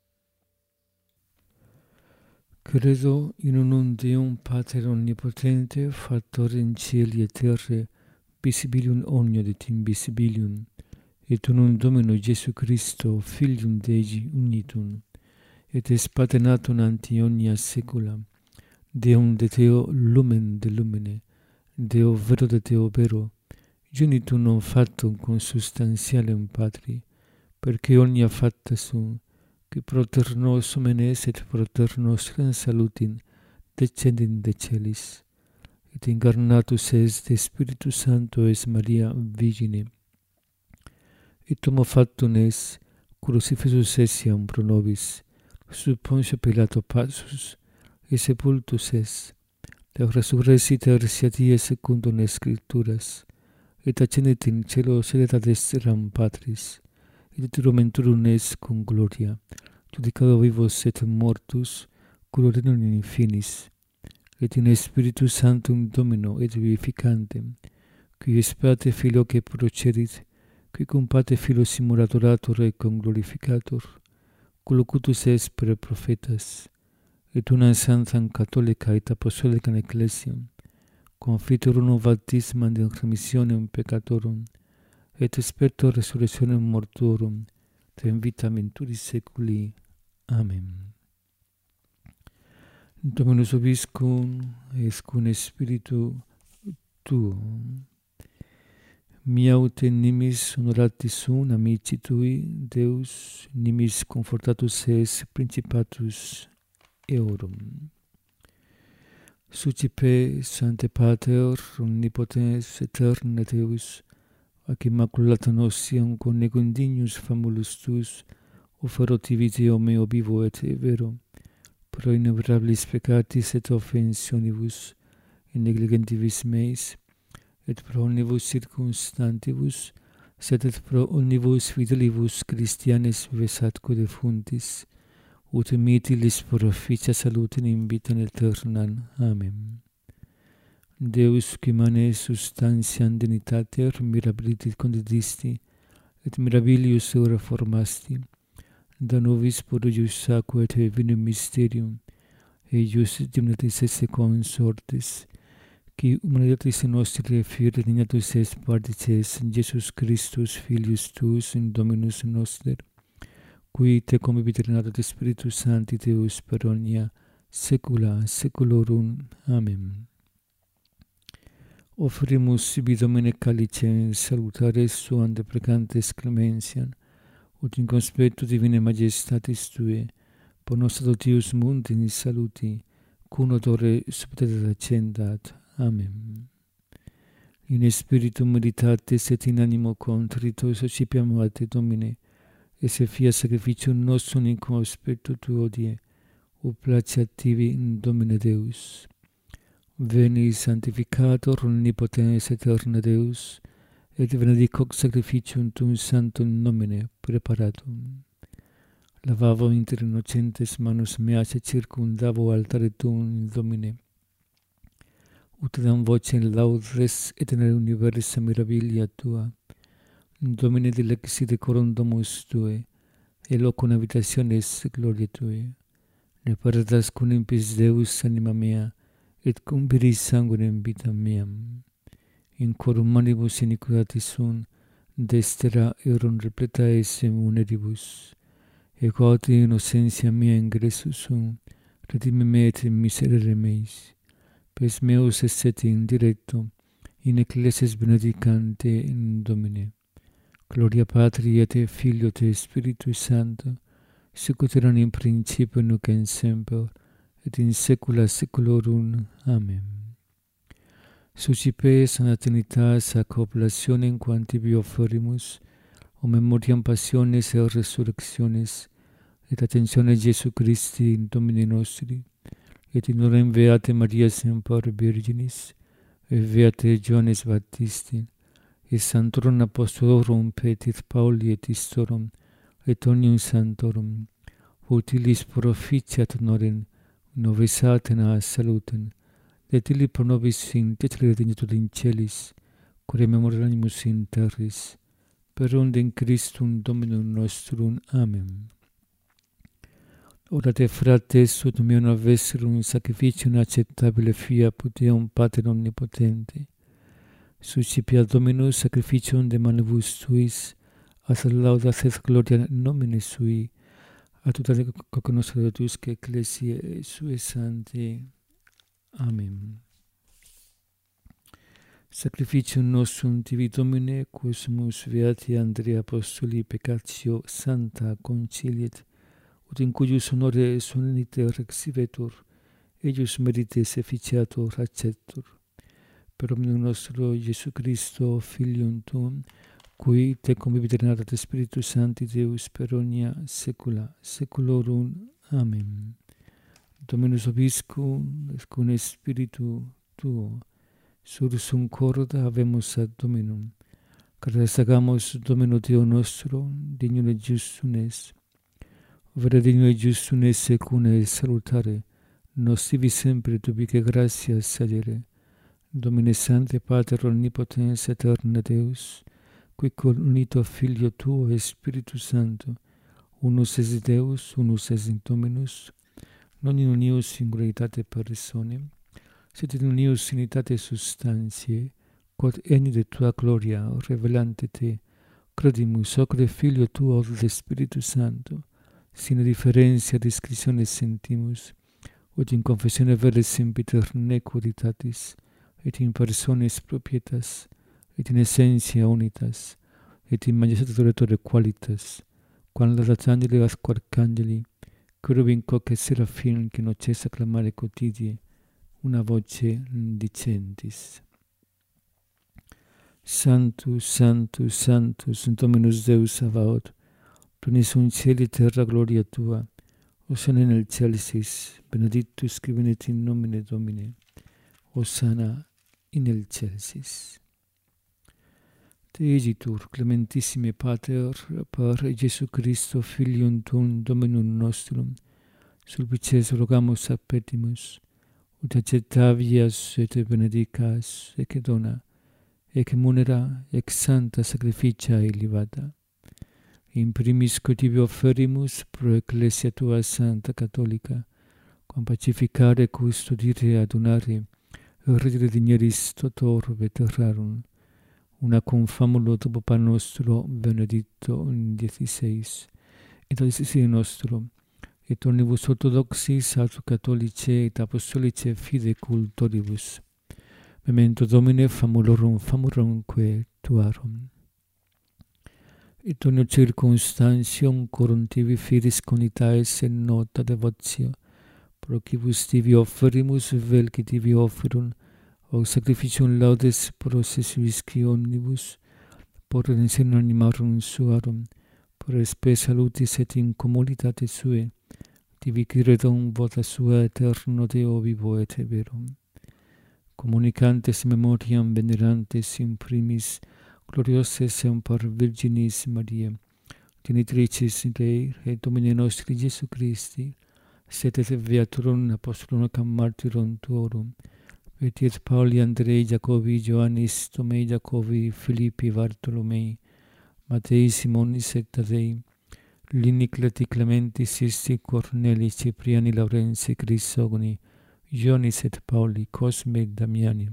Credo in unum Deum Pater Omnipotente, Factor in cieli et terre, visibilium omnia et invisibilium, et unum Domino Iesu Christo, Filium Dei unitum, et espatenatum ante omnia saecula, Deum de Deo lumen de lumine, Deo vero de Deo vero, unitum non factum consubstantialem Patri, perché omnia facta sunt, qui proter nos homenes et proter nostram salutin descendit de celis, et incarnatus est de Spiritus Sancto es Maria Virgine, et homo factum est crucifixus essiam pro nobis, sub Pontio Pilato passus, et sepultus est, et resurrexit tertia die secundum Scripturas, et ascendit in cielo sedet ad exteram Patris, et turumenturum est cum gloria, judicado vivos et mortus, culorenum in finis, et in Spiritus Sanctum Domino et vivificantem, qui espate Filio que procedit, qui cum Pate Filio simul adorator et cum glorificator, collocutus est per prophetas, et una sanctam catholica et apostolicam ecclesiam, confitur unum baptismam de remissionem peccatorum, et spector resurrectionem mortuorum, tem vitam venturis seculi. Amen. Dominus vobiscum, et cum spiritu tuum. Miaute nimis honoratis sunt amici tui, Deus nimis confortatus es principatus eorum. Sucipe Sancte Pater, omnipotens aeterne Deus, ac immaculata nostiam conigo indignus famulus tuus, ofero tibi Deo meo vivo et vero, pro innumerabilis peccatis et offensionibus, in negligentibus meis, et pro omnibus circumstantibus, sed et pro omnibus fidelibus Christianes vivesatque defuntis, ut mitilis proficia salutem in vitam aeternam. Amen. Deus, qui manes substantiam dignitater mirabilis condedisti, et mirabilius reformasti, da nobis prodigius sacco et vinum mysterium, eius dimnitis esse consortes, qui humanitatis nostri refere dignatus est partices in Jesus Christus, Filius tuus, in Dominus noster, qui te convivit renato Spiritus Sancti Deus per omnia saecula saeculorum. Amen. Offerimus sibi Domine calicem salutare suam de precantes clementiam, ut in conspectu divine majestatis Tue, por nos adoptius mundi in saluti, cum odore subtete accendat. Amen. In spiritum meditatis et in animo contrito socipiam a Te, Domine, et se fia sacrificium nostrum in cum aspectu Tu odie, o placeat Tibi in Domine Deus. Veni sanctificator omnipotens aeterna Deus, et benedic hoc sacrificium Tuum sanctum nomine preparatum. Lavavo inter innocentes manus meas et circundavo altare Tuum in Domine. Ut dam vocem laudes et in universa mirabilia Tua. Domine dilexi decorum domus Tue, et locum habitationis gloria Tue. Ne perdas cum impis Deus anima mea, et cum viris sanguinem vita meam. In corum manibus iniquitatis sunt, destera erum repleta esse muneribus. Et quod innocentia mea ingressus sunt, redime me et miserere meis. Pes meus esset in directo, in ecclesias benedicante in Domine. Gloria Patri et Filio et Spiritui Sancto, sic ut erat in principio nunc et semper, et in saecula saeculorum. Amen. Suscipe Sancta Trinitas ac oblationem quam Tibi offerimus, o memoriam passiones et resurrectiones, et attentione Jesu Christi in Domini nostri, et in orem Beate Maria Semper Virginis, et Beate Johannes Baptisti, et Sanctorum Apostolorum Petir Pauli et Istorum, et omnium Sanctorum, utilis proficiat honorem, nobis Athena salutem, et illi pro nobis intercedere dignitur in celis, quae memoriamus in terris, per undem Christum Dominum nostrum. Amen. Orate frates, ut meum avesserum sacrificium acceptabile fiaput Deum Pater omnipotente. Suscipiat Dominus sacrificium de manibus Tuis, as laudas et gloria nomine Sui, a tuta cognosceretusque ecclesiae Sue Sancti. Amen. Sacrificium nostrum Tibi Domine, quo sumus Beati Andrea Apostoli peccatio santa conciliet, ut in cuius honore solemnite rexivetur, eius merites efficiatur acceptur. Per omnium nostro Iesu Christo, Filium Tuum, cui te convivit et Spiritus Sancti Deus per omnia saecula saeculorum. Amen. Dominus vobiscum, et cum Spiritu Tuo, sursum corda habemus ad Dominum, caritas agamus Domino Deo nostro, dignum et justum es, vera dignum et justum es secune salutare, nos tibi sempre tubique gratias sagere, Domine Sancte Pater omnipotens aeterna Deus, qui unito Filio Tuo et Spiritus Sancto, unus es Deus, unus es in Dominus, non in unius singularitate personae, sed in unius unitate substantiae, quod eni de Tua gloria revelante Te, credimus ocre Filio Tuo et Spiritus Sancto, sine differentia discretionis sentimus, ut in confessione vere sempiter nequoditatis, et in personis propietas, et in essentia unitas, et in majestate Doratore qualitas, quam laudat angeli et arcangeli, querubim quoque seraphim, que non cessa clamare quotidie, una voce dicentis. Sanctus, Sanctus, Sanctus, Dominus Deus Sabaoth, plenis sunt cieli et terra gloria Tua, Hosanna in excelsis, benedictus qui venit in nomine Domini, Hosanna in excelsis. Te egitur, clementissime Pater, per Iesu Christo, Filium Tuum, Dominum nostrum, sulpices rogamus ac petimus, ut accettavias et benedicas, ec dona, ec munera, ec sancta sacrificia elevata. In primis quo Tibi offerimus pro Ecclesia Tua Sancta Catholica, quam pacificare, custodire, adunare, et redire digneris totor veterarum, una cum famulo dopo Pan nostro benedicto in dieciseis, et diciseis nostro, et omnibus orthodoxis, aut catholice et apostolice fide cultoribus, Memento Domine famulorum famurumque tuarum. Et ogni circumstantium corum tibi fidis conitaes in nota devotio, procibus tibi offerimus vel qui tibi offerum, o sacrificium laudes processuisci omnibus, por redemptionem animarum suarum, por spe salutis et in commoditate sue, tibi credum vota sua eterno Deo vivo et verum. Communicantes memoriam venerantes in primis gloriose semper Virginis Mariae, genitricis Dei et Domini nostri Iesu Christi, sed et beaturum apostolum et martyrum tuorum, et et Pauli, Andrei, Jacobi, Ioannis, Tomei, Jacobi, Philippi, Bartolomei, Matei, Simonis et Tadei, Lini, Clati, Clementi, Sisti, Corneli, Cipriani, Laurenzi, Chrysogoni, Ioannis et Pauli, Cosme, Damiani,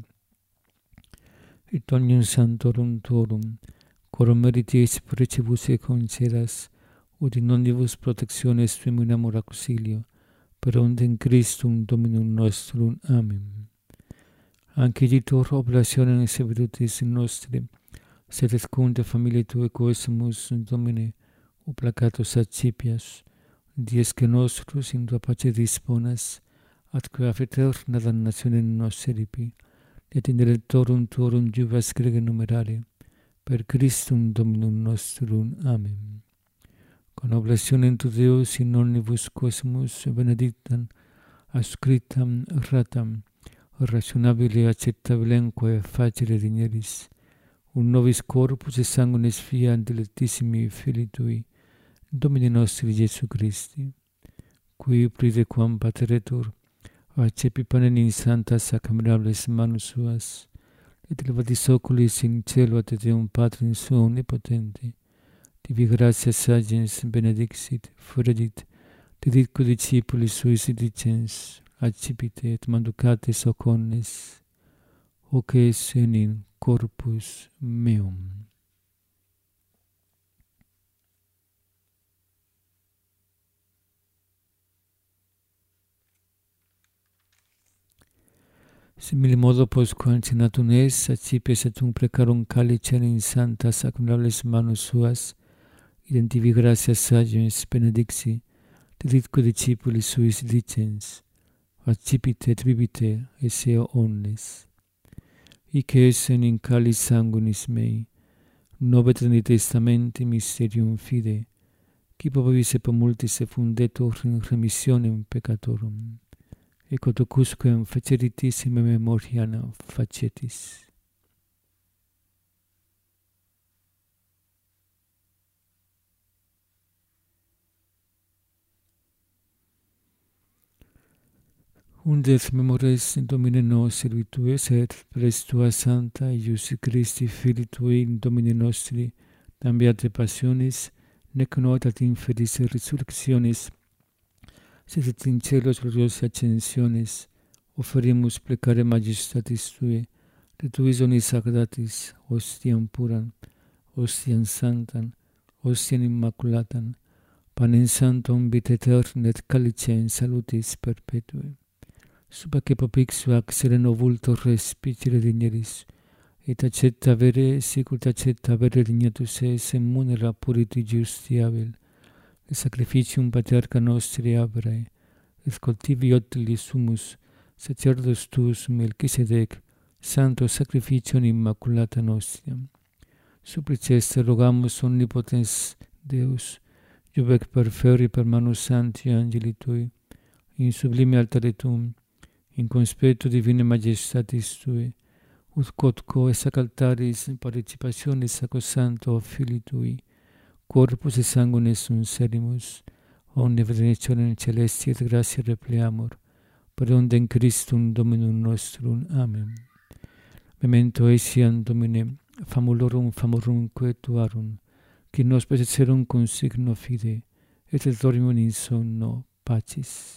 et omnium santorum tuorum, corum meritis precibus et concedas, ut in omnibus protectiones tuum in amor auxilio, per undem Christum Dominum nostrum. Amen. Anche ditor oblationem servitutis nostri, sed et cunte familiae Tue coesumus, Domine, o placatus accipias, dies que nostrus in Tua pace disponas, atque af eterna damnationem nos eripi, et in electorum Tuorum juvas grege numerare, per Christum Dominum nostrum. Amen. Con oblationem tu Deus in omnibus coesumus benedictam, ascriptam ratam, rationabile acceptabilemque facere digneris, un nobis corpus et sanguinis fiat dilectissimi Filii Tui, Domini nostri Iesu Christi, qui pridequam pateretur, accepi panem in sanctas sacramentables manus suas, et levatis oculis in cielo ad Deum Patrum suo omnipotente, tibi gratias agens benedixit, fredit, diditque discipulis suis dicens, accipite et manducate soconnes, hoc es in corpus meum. Simile modo postquam cenatum es, accipes et un precarum calicem in sanctas sacramentables manus suas, idem gratias agens benedixi, diditque discipulis suis dicens, accipite et bibite, esse omnes. Hic essen in calis sanguinis mei, nove Trinitatis testamenti mysterium fide, qui probabis et multis fundetur in remissionem peccatorum, et cotocusquem faceritis in memoriam facetis. Undet memores in Domine nostri Tue, et pres Tua Santa Ius Christi Filii Tui in Domine nostri, tam beate passionis, nec not ad inferdis resurrectionis, sed et in celos gloriose ascensionis, offerimus plecare majestatis Tue, de Tuis onis sagradatis, ostiam puram, ostiam sanctam, ostiam immaculatam, panem sanctum vitae aeternam et calicem salutis perpetue. Suba que propixua ac sereno vulto respicere digneris, et accetta vere, sicut accetta vere dignatus es, in munera puriti justiabil, et sacrificium patriarca nostri Abrae, et cultivi otilis sumus, sacerdos tuus Melchisedec, santo sacrificium immaculata nostriam. Suppliceste rogamus omnipotens Deus, jubec perferi per manus santi angeli Tui, in sublime altare Tuum, in conspetto divine majestatis Tue, ut quodco es ac altaris participationis sacro santo Filii Tui, corpus et sanguinis sunt serimus, omne benedictionem celesti et gratia repleamur, per undem Christum Dominum nostrum. Amen. Memento etiam Domine, famulorum famorumque Tuarum, qui nos petecerum cum signo fide, et dormium in sonno pacis.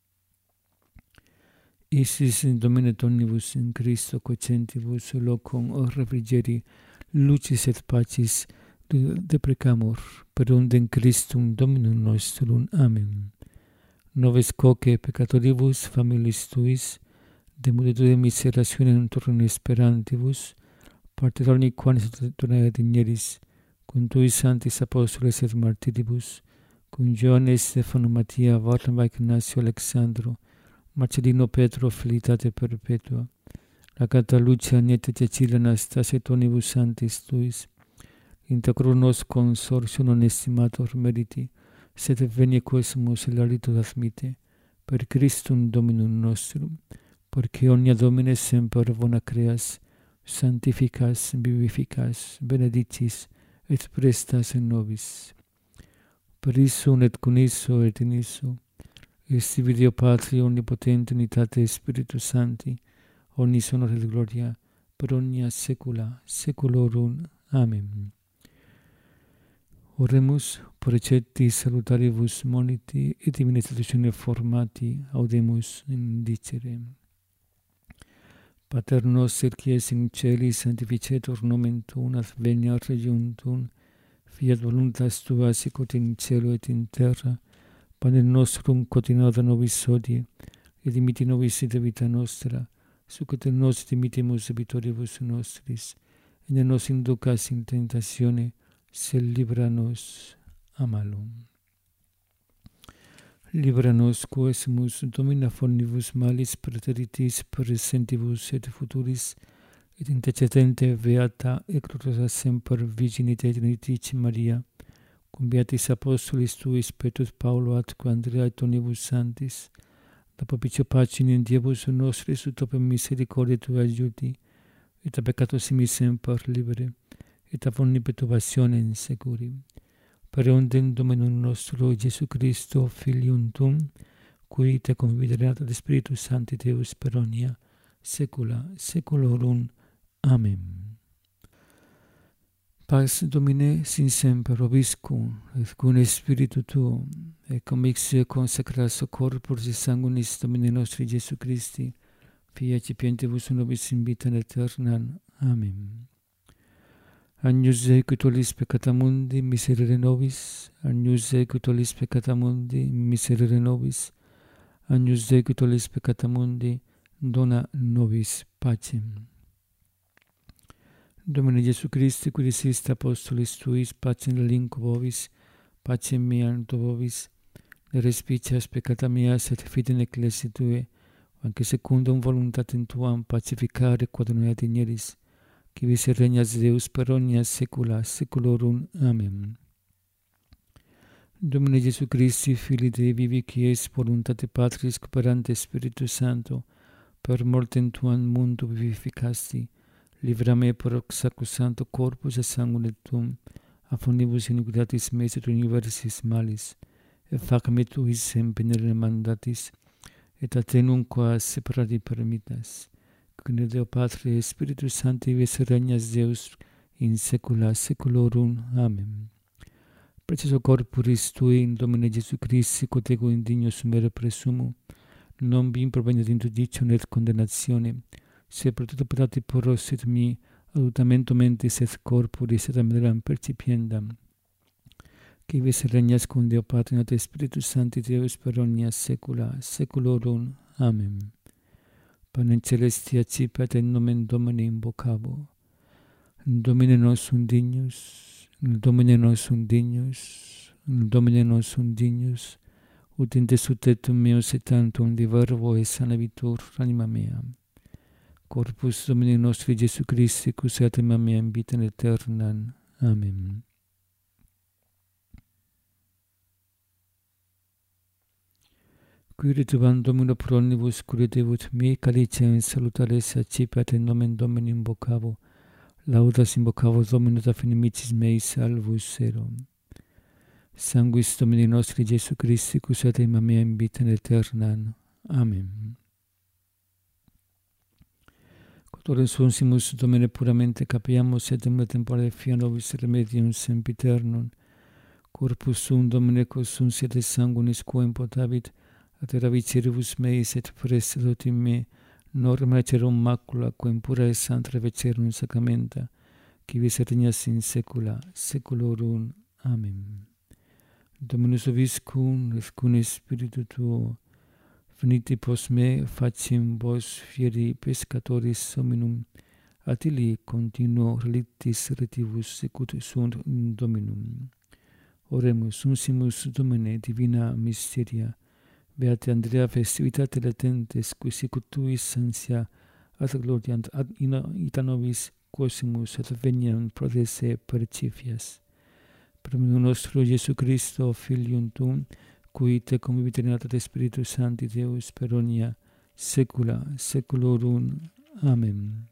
Isis in Domine omnibus in Christo quocentibus locum refrigeri, lucis et pacis deprecamur, per undem Christum Dominum nostrum. Amen. Noves coque peccatoribus familiis Tuis, de multitude miserationem turne sperantibus, parteroni quanis donae digneris, cum tui sanctis apostoles et martiribus, cum Ioanne, Stefano, Mattia, Varnava, Ignatio, Alexandro, Marcellino, Petro, filitate perpetua, Agata, Lucia, Niete, Cecilia, Anastasia, tonibus sanctis tuis, inter nos consortio non estimator meriti, sed venie quesumus elarito admite, per Christum Dominum nostrum, porque omnia Domine semper bona creas, sanctificas, vivificas, benedictis, et prestas in nobis. Per isso, et con isso, et in isso, esti Deo Patri omnipotente, unitate Spiritus Sancti, omnis honor et gloria, per omnia saecula saeculorum. Amen. Oremus, procetti salutaribus moniti, et in institutione formati, audemus indicere. Pater noster, qui es in celi, sanctificetur nomen tuum, adveniat regnum tuum, fiat voluntas tua sicut in cielo et in terra. Panem nostrum quotidianum da nobis hodie, et dimitti nobis debita nostra, sicut et nos dimittimus debitoribus nostris, et ne nos inducas in tentatione, sed libera nos a malo. Libera nos quesumus, Domine, fornibus malis, praeteritis, presentibus et futuris, et intercedente beata et gloriosa semper Virginite Trinitate Maria, cum beatis apostolis tuis Petrus, Paulo, atque Andrea et tonibus sanctis, da propicio pacem Diebus nostris, ut opem misericordiae tuae aiuti, et a peccatos simis semper libere, et a omni perturbationem securi. Per eundem Dominum nostro Iesu Christo, Filium tuum, qui te confiderat ad Spiritus Sancti Deus per omnia saecula saeculorum. Amen. Pax Domine sin semper vobiscum, et cum spiritu tuo, et commixio consecratio corporis et sanguinis Domini nostri Iesu Christi, Fia cipientibus nobis in vitam aeternam. Amen. Agnus Dei, qui tollis peccata mundi, miserere nobis. Agnus Dei, qui tollis peccata mundi, miserere nobis. Agnus Dei, qui tollis peccata mundi, dona nobis pacem. Domine Iesu Christi, qui diciste apostolis tuis, pacem relinquo vobis, pacem meam do vobis, ne respicias peccata meas et fidem ecclesiae tuae, anque secundum voluntatem tuam pacificare quod noi addigneris, qui vis regnas Deus per omnia saecula saeculorum. Amen. Domine Iesu Christi, Filii Dei vivi, qui es voluntate Patris cooperante Spiritus Sancto, per mortem tuam mundo vivificasti, libera me per sacrosancto corpus et sanguine tuum, a fonibus iniquitatis meis et universis malis, et fac me tuis sempenere mandatis, et a te nunquam separati permittas, qui Deo Patri et Spiritus Sancti vis regnas Deus in saecula saeculorum. Amen. Preciso corporis tui in Domine Iesu Christi, quod ego indigno sumere presumo, non bim provenit in judicium et condemnatione, sed pro tuto peccati porros et mi, adultamento mentis et corporis et maneram percipiendam, qui vis regnas cum Deo Patri et Spiritus Sancti Deus per omnia saecula saeculorum. Amen. Panem celestia cipet in nomen Domini invocabo. Domine nostrum dignus, Domine nostrum dignus, Domine nostrum dignus, ut in te sutetum meus et tantum di verbo et sanabitur anima mea. Corpus Domini nostri Iesu Christi, cus et anima mea in vitam aeternam. Amen. Qui retubam Domino pro omnibus curidebut me, calicem salutares accipet in nomen Domini invocavo, laudas invocavo Domino da finimicis meis salvus erum. Sanguis Domini nostri Iesu Christi, cus et anima mea in vitam aeternam. Amen. Quod sunsimus Domine puramente capiamus, et in tempore fia nobis remedium sempiternum, corpus sum Domine consunciat et sanguinis quo impotavit, at raviciribus meis et prestat in me, norma cerum macula, quem pura et santa vecerum sacramenta, qui vis regnas in saecula saeculorum. Amen. Dominus vobiscum, et cum spiritu tuo, venite post me, facem vos fieri pescatoris hominum, at illi continuo relictis retibus secut sunt in Dominum. Oremus, uncimus Domine divina mysteria, beate Andrea festivitate latentes, qui sicut tuis ansia ad gloriant ad ita nobis quosimus et veniam prodesse percipias. Per nostro Iesu Christo, Filium tuum, qui te convivit in et Spiritus Sancti Deus per omnia saecula saeculorum. Amen.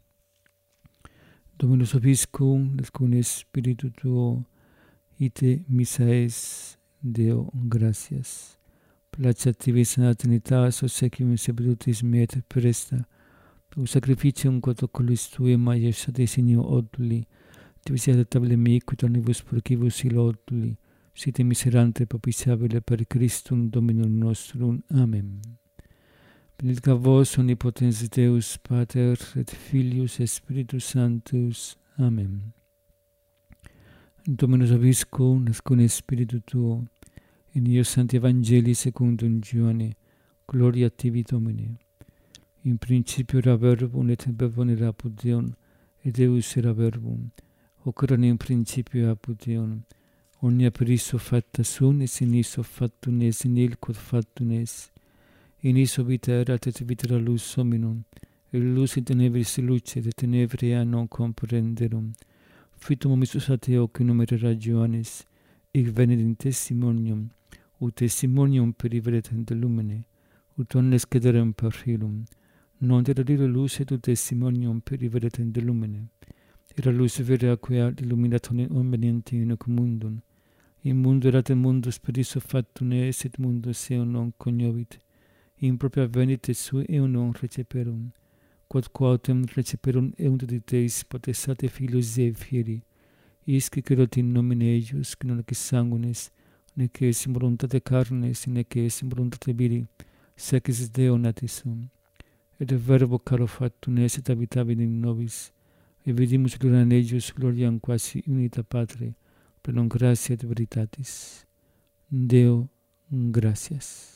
Dominus vobiscum, et cum Spiritu tuo, ite missa es, Deo gratias. Placet tibi sana Trinitas, obsequium sepetutis me et presta, tu sacrificium quod oculis tui majestate signio oduli, tibi siat table mei, quid omnibus purcibus ilo oduli, site miserante propitiabile per Christum Dominum nostrum. Amen. Benedicat vos omnipotens Deus, Pater et Filius et Spiritus Sanctus. Amen. Dominus vobiscum, et cum Spiritu tuo, in eo Sancti Evangelii secundum Ioanne, gloria tibi Domine. In principio era verbum, et in verbum era apud Deum, et Deus era verbum. Hoc erat in principio apud Deum. Omnia per isso facta sunt, et in isso factum est, in il quod factum est. In isso vita erat, et vita era lux hominum, et lux in tenebris lucet, et tenebria non comprenderum. Fitum omissus ad eo, qui numerera Ioannes, hic venit in testimonium, ut testimonium periveret de lumine, ut omnes cederem per filum. Non era lilo lux, et ut testimonium periveret de lumine. Era lux vera quia illuminat omniente in hoc mundum. In mundo erat et mundus per isso factum est, et mundus eum non cognovit. In propria venit et sui eum non receperum. Quod quautem receperum eunt de Deis potestate Filius Dei fieri, isque cerot in nomine eius, qui non ec sanguinis, nec est in voluntate carnes, nec est in voluntate viri, sec is Deo natis sum. Et verbo caro factum est, et habitabit in nobis, et vidimus gloria in eius, gloriam quasi unita Patre, plenum gratia et veritatis. Deo gratias.